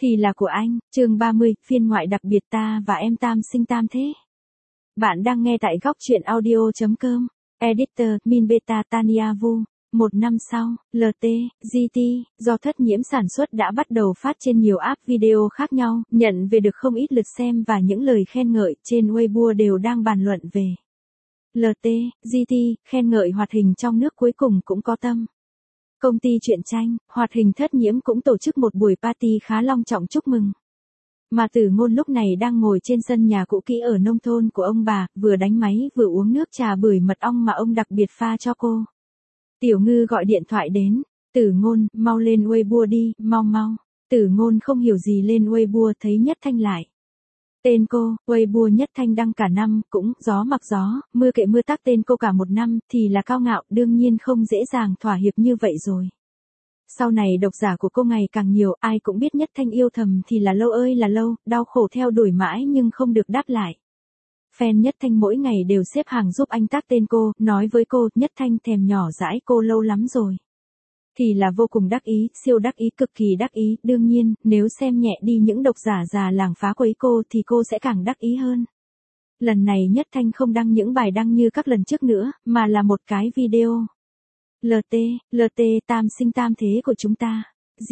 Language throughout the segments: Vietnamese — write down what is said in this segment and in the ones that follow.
Thì là của anh, chương 30, phiên ngoại đặc biệt ta và em tam sinh tam thế. Bạn đang nghe tại góc truyện audio.com. Editor, Min Beta Tania Vu. Một năm sau, LT, GT, do thất nhiễm sản xuất đã bắt đầu phát trên nhiều app video khác nhau, nhận về được không ít lượt xem và những lời khen ngợi trên Weibo đều đang bàn luận về. LT, GT, khen ngợi hoạt hình trong nước cuối cùng cũng có tâm. Công ty truyện tranh, hoạt hình thất nhiễm cũng tổ chức một buổi party khá long trọng chúc mừng. Mà Tử Ngôn lúc này đang ngồi trên sân nhà cũ kỹ ở nông thôn của ông bà, vừa đánh máy vừa uống nước trà bưởi mật ong mà ông đặc biệt pha cho cô. Tiểu Ngư gọi điện thoại đến, Tử Ngôn, mau lên Weibo đi, mau mau. Tử Ngôn không hiểu gì lên Weibo thấy Nhất Thanh lại. Tên cô, Weibo Nhất Thanh đăng cả năm, cũng gió mặc gió, mưa kệ mưa tác tên cô cả một năm, thì là cao ngạo, đương nhiên không dễ dàng thỏa hiệp như vậy rồi. Sau này độc giả của cô ngày càng nhiều, ai cũng biết Nhất Thanh yêu thầm thì là lâu ơi là lâu, đau khổ theo đuổi mãi nhưng không được đáp lại. Fan Nhất Thanh mỗi ngày đều xếp hàng giúp anh tác tên cô, nói với cô, Nhất Thanh thèm nhỏ dãi cô lâu lắm rồi. Thì là vô cùng đắc ý, siêu đắc ý, cực kỳ đắc ý, đương nhiên, nếu xem nhẹ đi những độc giả già làng phá quấy cô thì cô sẽ càng đắc ý hơn. Lần này Nhất Thanh không đăng những bài đăng như các lần trước nữa, mà là một cái video. LT, tam sinh tam thế của chúng ta.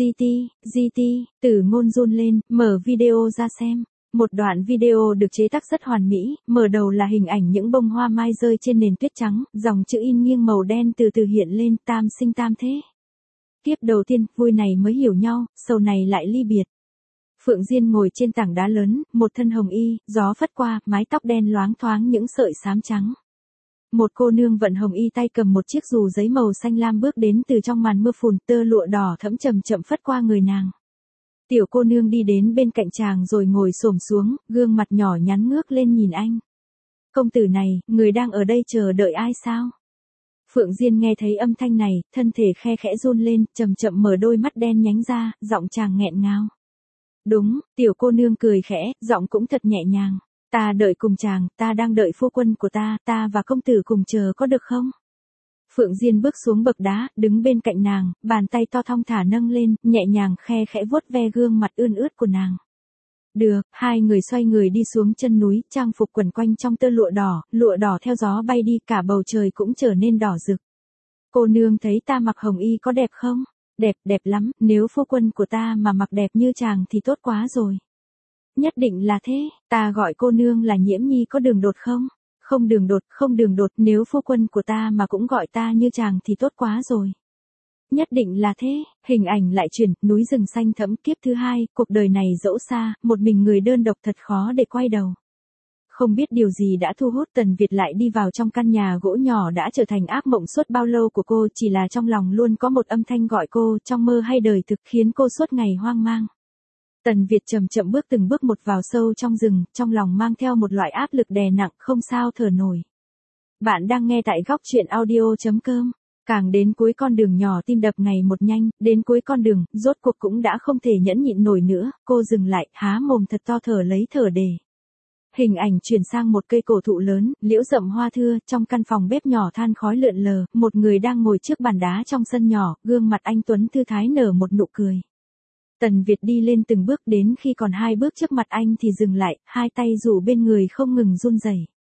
GT, Tử Ngôn run lên, mở video ra xem. Một đoạn video được chế tác rất hoàn mỹ, mở đầu là hình ảnh những bông hoa mai rơi trên nền tuyết trắng, dòng chữ in nghiêng màu đen từ từ hiện lên, tam sinh tam thế. Kiếp đầu tiên, vui này mới hiểu nhau, sầu này lại ly biệt. Phượng Diên ngồi trên tảng đá lớn, một thân hồng y, gió phất qua, mái tóc đen loáng thoáng những sợi xám trắng. Một cô nương vận hồng y tay cầm một chiếc dù giấy màu xanh lam bước đến từ trong màn mưa phùn, tơ lụa đỏ thẫm chậm chậm phất qua người nàng. Tiểu cô nương đi đến bên cạnh chàng rồi ngồi xổm xuống, gương mặt nhỏ nhắn ngước lên nhìn anh. Công tử này, người đang ở đây chờ đợi ai sao? Phượng Diên nghe thấy âm thanh này, thân thể khe khẽ run lên, chậm chậm mở đôi mắt đen nhánh ra, giọng chàng nghẹn ngào. Đúng, tiểu cô nương cười khẽ, giọng cũng thật nhẹ nhàng. Ta đợi cùng chàng, ta đang đợi phu quân của ta và công tử cùng chờ có được không? Phượng Diên bước xuống bậc đá, đứng bên cạnh nàng, bàn tay to thong thả nâng lên, nhẹ nhàng khe khẽ vuốt ve gương mặt ươn ướt của nàng. Được, hai người xoay người đi xuống chân núi, trang phục quần quanh trong tơ lụa đỏ theo gió bay đi, cả bầu trời cũng trở nên đỏ rực. Cô nương thấy ta mặc hồng y có đẹp không? Đẹp lắm, nếu phu quân của ta mà mặc đẹp như chàng thì tốt quá rồi. Nhất định là thế, ta gọi cô nương là Nhiễm Nhi có đường đột không? Không đường đột, nếu phu quân của ta mà cũng gọi ta như chàng thì tốt quá rồi. Nhất định là thế, hình ảnh lại chuyển, núi rừng xanh thẫm, kiếp thứ hai, cuộc đời này dẫu xa, một mình người đơn độc thật khó để quay đầu. Không biết điều gì đã thu hút Tần Việt lại đi vào trong căn nhà gỗ nhỏ đã trở thành ác mộng suốt bao lâu của cô, chỉ là trong lòng luôn có một âm thanh gọi cô, trong mơ hay đời thực, khiến cô suốt ngày hoang mang. Tần Việt chậm chậm bước từng bước một vào sâu trong rừng, trong lòng mang theo một loại áp lực đè nặng, không sao thở nổi. Bạn đang nghe tại góc truyện audio.com. Càng đến cuối con đường nhỏ tim đập ngày một nhanh, đến cuối con đường, rốt cuộc cũng đã không thể nhẫn nhịn nổi nữa, cô dừng lại, há mồm thật to thở lấy thở để. Hình ảnh chuyển sang một cây cổ thụ lớn, liễu rậm hoa thưa, trong căn phòng bếp nhỏ than khói lượn lờ, một người đang ngồi trước bàn đá trong sân nhỏ, gương mặt anh tuấn thư thái nở một nụ cười. Tần Việt đi lên từng bước, đến khi còn hai bước trước mặt anh thì dừng lại, hai tay rủ bên người không ngừng run rẩy.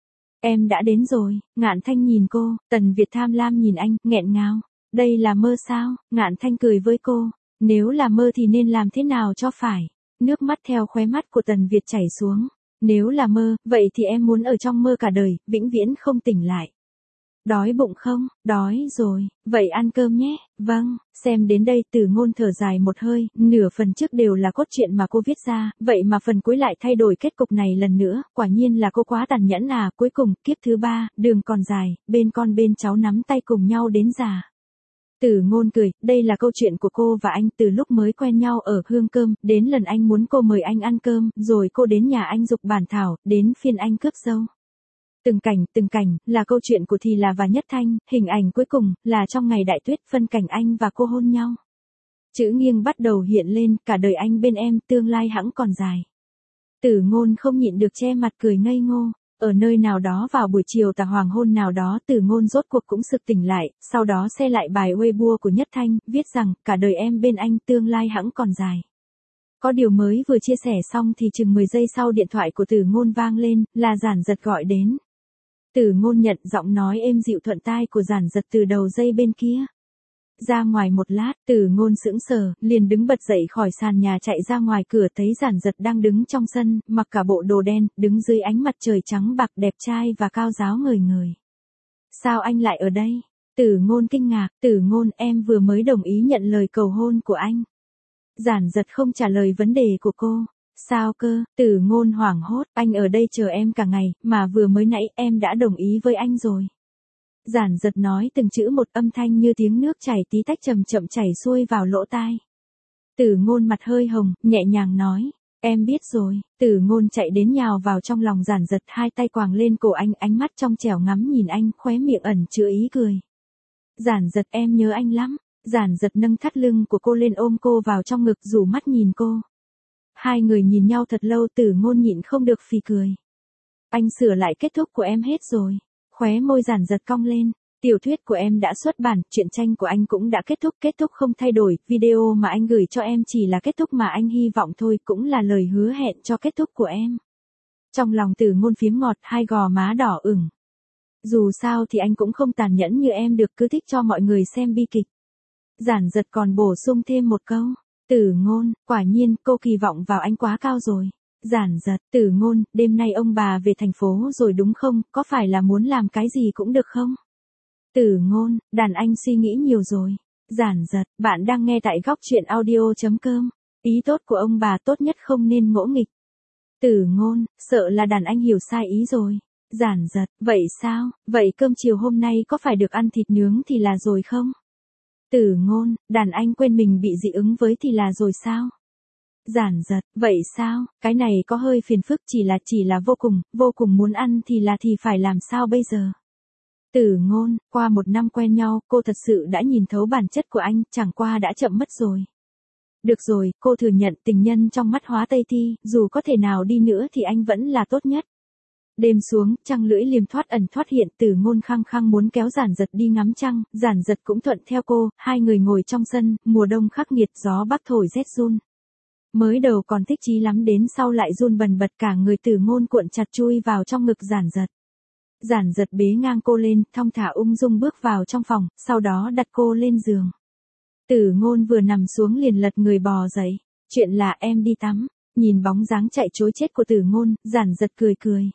Em đã đến rồi, Ngạn Thanh nhìn cô, Tần Việt tham lam nhìn anh, nghẹn ngào. Đây là mơ sao? Ngạn Thanh cười với cô. Nếu là mơ thì nên làm thế nào cho phải? Nước mắt theo khóe mắt của Tần Việt chảy xuống. Nếu là mơ, vậy thì em muốn ở trong mơ cả đời, vĩnh viễn không tỉnh lại. Đói bụng không? Đói rồi, vậy ăn cơm nhé. Vâng, xem đến đây Tử Ngôn thở dài một hơi, nửa phần trước đều là cốt truyện mà cô viết ra, vậy mà phần cuối lại thay đổi kết cục này lần nữa, quả nhiên là cô quá tàn nhẫn à, cuối cùng, kiếp thứ ba, đường còn dài, bên con bên cháu nắm tay cùng nhau đến già. Tử Ngôn cười, đây là câu chuyện của cô và anh từ lúc mới quen nhau ở Hương Cơm, đến lần anh muốn cô mời anh ăn cơm, rồi cô đến nhà anh giục bản thảo, đến phiên anh cướp dâu. Từng cảnh, là câu chuyện của Thì Là và Nhất Thanh, hình ảnh cuối cùng, là trong ngày đại tuyết, phân cảnh anh và cô hôn nhau. Chữ nghiêng bắt đầu hiện lên, cả đời anh bên em, tương lai hẵng còn dài. Tử Ngôn không nhịn được che mặt cười ngây ngô, ở nơi nào đó vào buổi chiều tà hoàng hôn nào đó Tử Ngôn rốt cuộc cũng sực tỉnh lại, sau đó xe lại bài Weibo của Nhất Thanh, viết rằng, cả đời em bên anh, tương lai hẵng còn dài. Có điều mới vừa chia sẻ xong thì chừng 10 giây sau điện thoại của Tử Ngôn vang lên, là Giản Giật gọi đến. Tử Ngôn nhận giọng nói êm dịu thuận tai của Giản Giật từ đầu dây bên kia. Ra ngoài một lát, Tử Ngôn sững sờ, liền đứng bật dậy khỏi sàn nhà chạy ra ngoài cửa thấy Giản Giật đang đứng trong sân, mặc cả bộ đồ đen, đứng dưới ánh mặt trời trắng bạc đẹp trai và cao ráo ngời ngời. Sao anh lại ở đây? Tử Ngôn kinh ngạc, Tử Ngôn em vừa mới đồng ý nhận lời cầu hôn của anh. Giản Giật không trả lời vấn đề của cô. Sao cơ? Tử Ngôn hoảng hốt, anh ở đây chờ em cả ngày, mà vừa mới nãy em đã đồng ý với anh rồi. Giản Giật nói từng chữ một, âm thanh như tiếng nước chảy tí tách chậm chậm chảy xuôi vào lỗ tai. Tử Ngôn mặt hơi hồng, nhẹ nhàng nói, em biết rồi. Tử Ngôn chạy đến nhào vào trong lòng Giản Giật, hai tay quàng lên cổ anh, ánh mắt trong trẻo ngắm nhìn anh, khóe miệng ẩn chứa ý cười. Giản Giật em nhớ anh lắm. Giản Giật nâng thắt lưng của cô lên ôm cô vào trong ngực, rủ mắt nhìn cô. Hai người nhìn nhau thật lâu, Tử Ngôn nhịn không được phì cười. Anh sửa lại kết thúc của em hết rồi. Khóe môi Giản Giật cong lên. Tiểu thuyết của em đã xuất bản, truyện tranh của anh cũng đã kết thúc không thay đổi, video mà anh gửi cho em chỉ là kết thúc mà anh hy vọng thôi, cũng là lời hứa hẹn cho kết thúc của em. Trong lòng Tử Ngôn phím ngọt, hai gò má đỏ ửng. Dù sao thì anh cũng không tàn nhẫn như em được, cứ thích cho mọi người xem bi kịch. Giản Giật còn bổ sung thêm một câu. Tử Ngôn, quả nhiên cô kỳ vọng vào anh quá cao rồi. Giản Giật, Tử Ngôn, đêm nay ông bà về thành phố rồi đúng không, có phải là muốn làm cái gì cũng được không? Tử Ngôn, đàn anh suy nghĩ nhiều rồi. Giản Giật, bạn đang nghe tại góc truyện audio.com. Ý tốt của ông bà tốt nhất không nên ngỗ nghịch. Tử Ngôn, sợ là đàn anh hiểu sai ý rồi. Giản Giật, vậy sao, vậy cơm chiều hôm nay có phải được ăn thịt nướng thì là rồi không? Tử Ngôn, đàn anh quên mình bị dị ứng với thì là rồi sao? Giản Giật, vậy sao, cái này có hơi phiền phức, chỉ là vô cùng muốn ăn thì phải làm sao bây giờ? Tử Ngôn, qua 1 năm quen nhau, cô thật sự đã nhìn thấu bản chất của anh, chẳng qua đã chậm mất rồi. Được rồi, cô thừa nhận tình nhân trong mắt Hóa Tây Thi, dù có thể nào đi nữa thì anh vẫn là tốt nhất. Đêm xuống, trăng lưỡi liềm thoát ẩn thoát hiện, Tử Ngôn khăng khăng muốn kéo Giản Giật đi ngắm trăng, Giản Giật cũng thuận theo cô, hai người ngồi trong sân, mùa đông khắc nghiệt, gió bắc thổi rét run. Mới đầu còn thích chí lắm, đến sau lại run bần bật cả người, Tử Ngôn cuộn chặt chui vào trong ngực Giản Giật. Giản Giật bế ngang cô lên, thong thả ung dung bước vào trong phòng, sau đó đặt cô lên giường. Tử Ngôn vừa nằm xuống liền lật người bò dậy. Chuyện là em đi tắm. Nhìn bóng dáng chạy trối chết của Tử Ngôn, Giản Giật cười cười.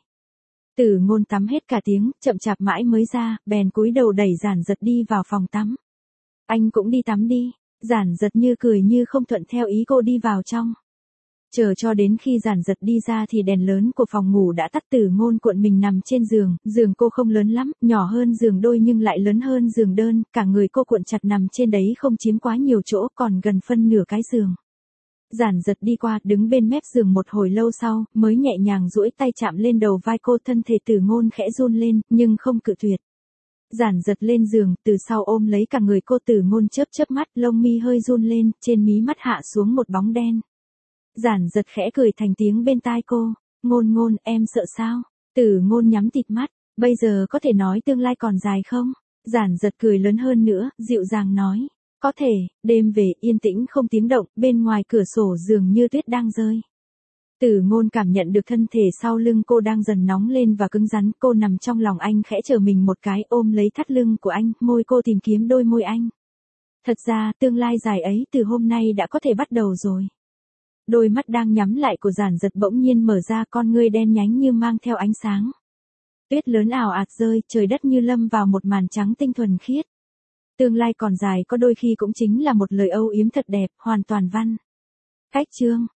Tử Ngôn tắm hết cả tiếng, chậm chạp mãi mới ra, bèn cúi đầu đẩy Giản Giật đi vào phòng tắm. Anh cũng đi tắm đi. Giản Giật như cười như không, thuận theo ý cô đi vào trong. Chờ cho đến khi Giản Giật đi ra thì đèn lớn của phòng ngủ đã tắt. Tử Ngôn cuộn mình nằm trên giường, giường cô không lớn lắm, nhỏ hơn giường đôi nhưng lại lớn hơn giường đơn, cả người cô cuộn chặt nằm trên đấy không chiếm quá nhiều chỗ, còn gần phân nửa cái giường. Giản Giật đi qua, đứng bên mép giường một hồi lâu sau, mới nhẹ nhàng duỗi tay chạm lên đầu vai cô, thân thể Tử Ngôn khẽ run lên, nhưng không cự tuyệt. Giản Giật lên giường, từ sau ôm lấy cả người cô, Tử Ngôn chớp chớp mắt, lông mi hơi run lên, trên mí mắt hạ xuống một bóng đen. Giản Giật khẽ cười thành tiếng bên tai cô, Ngôn Ngôn, em sợ sao? Tử Ngôn nhắm tịt mắt, bây giờ có thể nói tương lai còn dài không? Giản Giật cười lớn hơn nữa, dịu dàng nói, có thể. Đêm về, yên tĩnh không tiếng động, bên ngoài cửa sổ dường như tuyết đang rơi. Tử Ngôn cảm nhận được thân thể sau lưng cô đang dần nóng lên và cứng rắn, cô nằm trong lòng anh khẽ trở mình một cái, ôm lấy thắt lưng của anh, môi cô tìm kiếm đôi môi anh. Thật ra, tương lai dài ấy từ hôm nay đã có thể bắt đầu rồi. Đôi mắt đang nhắm lại của Giản Giật bỗng nhiên mở ra, con ngươi đen nhánh như mang theo ánh sáng. Tuyết lớn ào ạt rơi, trời đất như lâm vào một màn trắng tinh thuần khiết. Tương lai còn dài có đôi khi cũng chính là một lời âu yếm thật đẹp, hoàn toàn văn. Cách chương